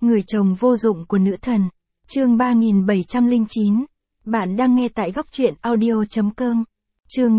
Người chồng vô dụng của nữ thần. Chương 3709. Bạn đang nghe tại góc truyện audio.com. Chương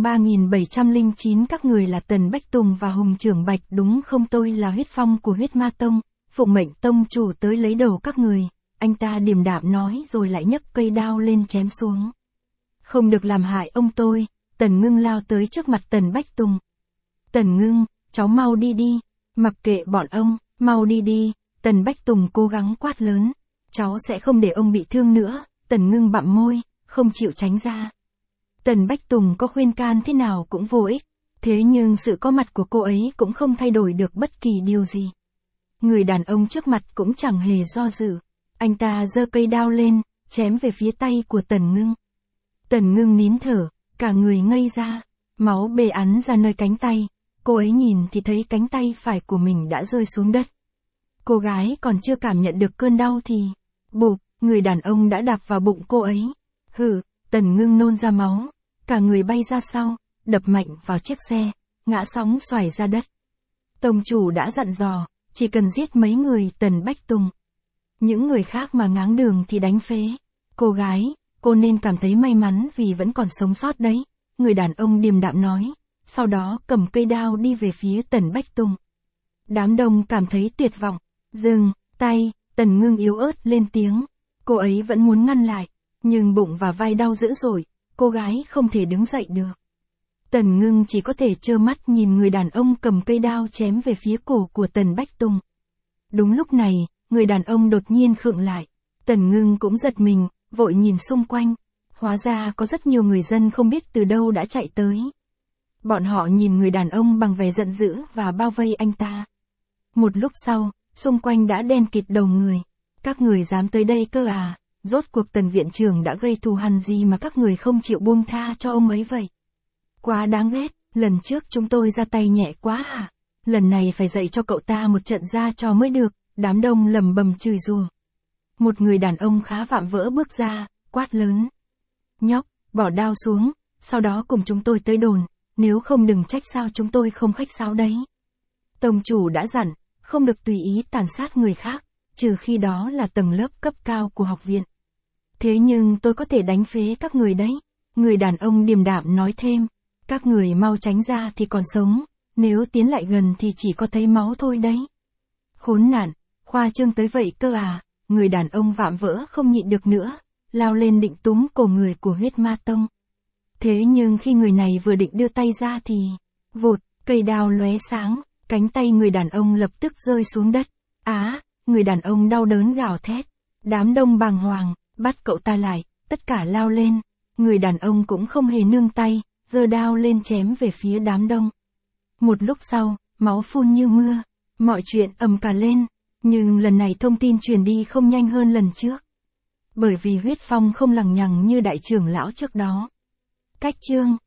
3709. Các người là Tần Bách Tùng và Hùng Trưởng Bạch đúng không? Tôi là huyết phong của huyết ma tông, phụng mệnh tông chủ tới lấy đầu các người. Anh ta điềm đạm nói rồi lại nhấc cây đao lên chém xuống. Không được làm hại ông tôi. Tần Ngưng lao tới trước mặt Tần Bách Tùng. Tần Ngưng, cháu mau đi đi. Mặc kệ bọn ông, mau đi đi. Tần Bách Tùng cố gắng quát lớn. Cháu sẽ không để ông bị thương nữa. Tần Ngưng bặm môi, không chịu tránh ra. Tần Bách Tùng có khuyên can thế nào cũng vô ích. Thế nhưng sự có mặt của cô ấy cũng không thay đổi được bất kỳ điều gì. Người đàn ông trước mặt cũng chẳng hề do dự. Anh ta giơ cây đao lên, chém về phía tay của Tần Ngưng. Tần Ngưng nín thở, cả người ngây ra. Máu bê ắn ra nơi cánh tay. Cô ấy nhìn thì thấy cánh tay phải của mình đã rơi xuống đất. Cô gái còn chưa cảm nhận được cơn đau thì, bụp, người đàn ông đã đạp vào bụng cô ấy. Hừ, Tần Ngưng nôn ra máu, cả người bay ra sau, đập mạnh vào chiếc xe, ngã sóng xoài ra đất. Tông chủ đã dặn dò, chỉ cần giết mấy người Tần Bách Tùng. Những người khác mà ngáng đường thì đánh phế. Cô gái, cô nên cảm thấy may mắn vì vẫn còn sống sót đấy, người đàn ông điềm đạm nói, sau đó cầm cây đao đi về phía Tần Bách Tùng. Đám đông cảm thấy tuyệt vọng. Dừng tay, Tần Ngưng yếu ớt lên tiếng. Cô ấy vẫn muốn ngăn lại, nhưng bụng và vai đau dữ dội, cô gái không thể đứng dậy được. Tần Ngưng chỉ có thể trơ mắt nhìn người đàn ông cầm cây đao chém về phía cổ của Tần Bách Tùng. Đúng lúc này, người đàn ông đột nhiên khựng lại. Tần Ngưng cũng giật mình, vội nhìn xung quanh. Hóa ra có rất nhiều người dân không biết từ đâu đã chạy tới. Bọn họ nhìn người đàn ông bằng vẻ giận dữ và bao vây anh ta. Một lúc sau, xung quanh đã đen kịt đầu người. Các người dám tới đây cơ à? Rốt cuộc Tần viện trưởng đã gây thù hằn gì mà các người không chịu buông tha cho ông ấy vậy? Quá đáng ghét, lần trước chúng tôi ra tay nhẹ quá hả? Lần này phải dạy cho cậu ta một trận ra trò mới được. Đám đông lầm bầm chửi rủa. Một người đàn ông khá vạm vỡ bước ra, quát lớn. Nhóc, bỏ đao xuống, sau đó cùng chúng tôi tới đồn, nếu không đừng trách sao chúng tôi không khách sáo đấy. Tông chủ đã dặn, không được tùy ý tàn sát người khác, trừ khi đó là tầng lớp cấp cao của học viện. Thế nhưng tôi có thể đánh phế các người đấy. Người đàn ông điềm đạm nói thêm, các người mau tránh ra thì còn sống, nếu tiến lại gần thì chỉ có thấy máu thôi đấy. Khốn nạn, khoa trương tới vậy cơ à? Người đàn ông vạm vỡ không nhịn được nữa, lao lên định túm cổ người của huyết ma tông. Thế nhưng khi người này vừa định đưa tay ra thì, vụt, cây đao lóe sáng, cánh tay người đàn ông lập tức rơi xuống đất. Á, người đàn ông đau đớn gào thét. Đám đông bàng hoàng, bắt cậu ta lại, tất cả lao lên. Người đàn ông cũng không hề nương tay, giơ đao lên chém về phía đám đông. Một lúc sau, máu phun như mưa, mọi chuyện ầm cả lên. Nhưng lần này thông tin truyền đi không nhanh hơn lần trước. Bởi vì huyết phong không lằng nhằng như đại trưởng lão trước đó. Cách chương